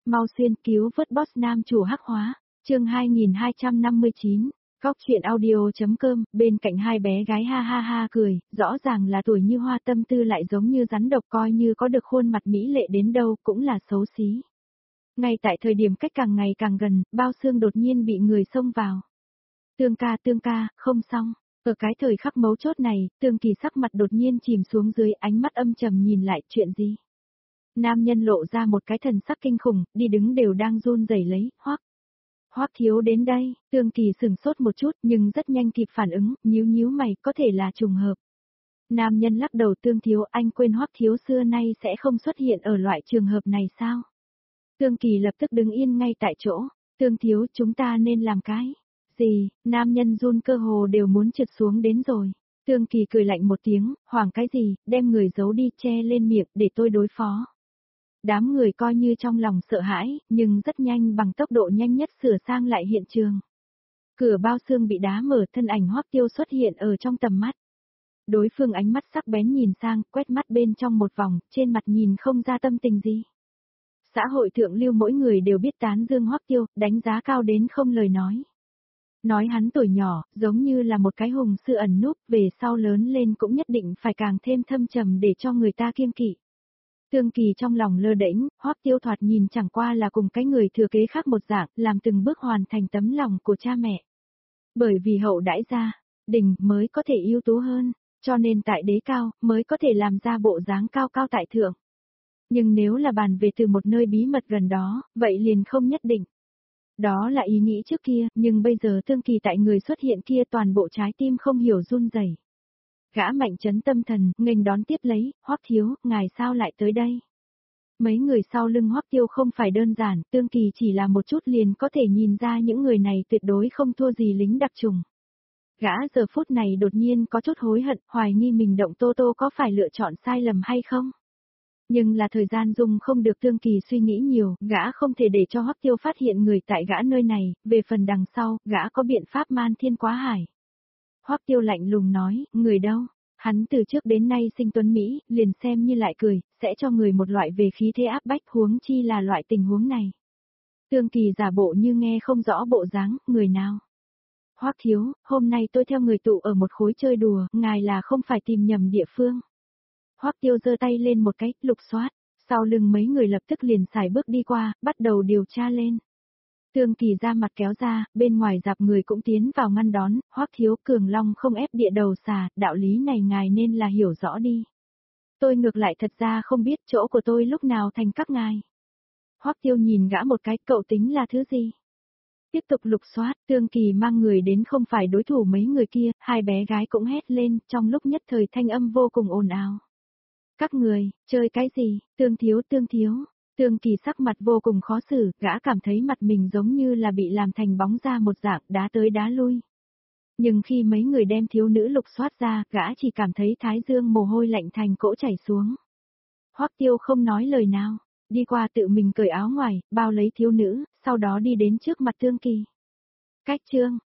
mau xuyên cứu vớt boss nam chủ hắc hóa, chương 2259, góc chuyện audio.com, bên cạnh hai bé gái ha ha ha cười, rõ ràng là tuổi như hoa tâm tư lại giống như rắn độc coi như có được khuôn mặt mỹ lệ đến đâu cũng là xấu xí. Ngay tại thời điểm cách càng ngày càng gần, Bao Xương đột nhiên bị người xông vào. Tương ca, không xong. Ở cái thời khắc mấu chốt này, Tương Kỳ sắc mặt đột nhiên chìm xuống dưới, ánh mắt âm trầm nhìn lại, chuyện gì? Nam nhân lộ ra một cái thần sắc kinh khủng, đi đứng đều đang run rẩy lấy, Hoắc thiếu đến đây, Tương Kỳ sửng sốt một chút nhưng rất nhanh kịp phản ứng, nhíu mày, có thể là trùng hợp. Nam nhân lắc đầu, Tương thiếu, anh quên Hoắc thiếu xưa nay sẽ không xuất hiện ở loại trường hợp này sao? Tương Kỳ lập tức đứng yên ngay tại chỗ, Tương thiếu, chúng ta nên làm cái gì? Nam nhân run cơ hồ đều muốn trượt xuống đến rồi. Tương Kỳ cười lạnh một tiếng, hoảng cái gì, đem người giấu đi, che lên miệng để tôi đối phó. Đám người coi như trong lòng sợ hãi, nhưng rất nhanh bằng tốc độ nhanh nhất sửa sang lại hiện trường. Cửa Bao Xương bị đá mở, thân ảnh Hoắc Tiêu xuất hiện ở trong tầm mắt. Đối phương ánh mắt sắc bén nhìn sang, quét mắt bên trong một vòng, trên mặt nhìn không ra tâm tình gì. Xã hội thượng lưu mỗi người đều biết tán dương Hoắc Tiêu, đánh giá cao đến không lời nói. Nói hắn tuổi nhỏ, giống như là một cái hùng sư ẩn núp, về sau lớn lên cũng nhất định phải càng thêm thâm trầm để cho người ta kiêng kỵ. Tương Kỳ trong lòng lơ đễnh, Hoắc Tiêu thoạt nhìn chẳng qua là cùng cái người thừa kế khác một dạng, làm từng bước hoàn thành tấm lòng của cha mẹ. Bởi vì hậu đãi gia đình mới có thể ưu tú hơn, cho nên tại đế cao mới có thể làm ra bộ dáng cao cao tại thượng. Nhưng nếu là bàn về từ một nơi bí mật gần đó, vậy liền không nhất định. Đó là ý nghĩ trước kia, nhưng bây giờ Tương Kỳ tại người xuất hiện kia toàn bộ trái tim không hiểu run rẩy. Gã mạnh chấn tâm thần, nghênh đón tiếp lấy, Hoắc thiếu, ngài sao lại tới đây? Mấy người sau lưng Hoắc Tiêu không phải đơn giản, Tương Kỳ chỉ là một chút liền có thể nhìn ra những người này tuyệt đối không thua gì lính đặc chủng. Gã giờ phút này đột nhiên có chút hối hận, hoài nghi mình động Tô Tô có phải lựa chọn sai lầm hay không? Nhưng là thời gian dùng không được, Tương Kỳ suy nghĩ nhiều, gã không thể để cho Hoắc Tiêu phát hiện người tại gã nơi này, về phần đằng sau, gã có biện pháp man thiên quá hải. Hoắc Tiêu lạnh lùng nói, người đâu? Hắn từ trước đến nay sinh tuấn Mỹ, liền xem như lại cười, sẽ cho người một loại về khí thế áp bách, huống chi là loại tình huống này. Tương Kỳ giả bộ như nghe không rõ bộ dáng, người nào? Hoắc thiếu, hôm nay tôi theo người tụ ở một khối chơi đùa, ngài là không phải tìm nhầm địa phương. Hoắc Tiêu giơ tay lên một cái, lục soát, sau lưng mấy người lập tức liền xài bước đi qua, bắt đầu điều tra lên. Tương Kỳ ra mặt kéo ra, bên ngoài dạp người cũng tiến vào ngăn đón, Hoắc thiếu, Cường Long không ép địa đầu xà, đạo lý này ngài nên là hiểu rõ đi. Tôi ngược lại thật ra không biết chỗ của tôi lúc nào thành các ngài. Hoắc Tiêu nhìn gã một cái, cậu tính là thứ gì? Tiếp tục lục soát, Tương Kỳ mang người đến không phải đối thủ mấy người kia, hai bé gái cũng hét lên, trong lúc nhất thời thanh âm vô cùng ồn ào. Các người, chơi cái gì, Tương thiếu. Tương Kỳ sắc mặt vô cùng khó xử, gã cảm thấy mặt mình giống như là bị làm thành bóng ra một dạng, đá tới đá lui. Nhưng khi mấy người đem thiếu nữ lục soát ra, gã chỉ cảm thấy thái dương mồ hôi lạnh thành cỗ chảy xuống. Hoắc Tiêu không nói lời nào, đi qua tự mình cởi áo ngoài, bao lấy thiếu nữ, sau đó đi đến trước mặt Tương Kỳ. Cách chương,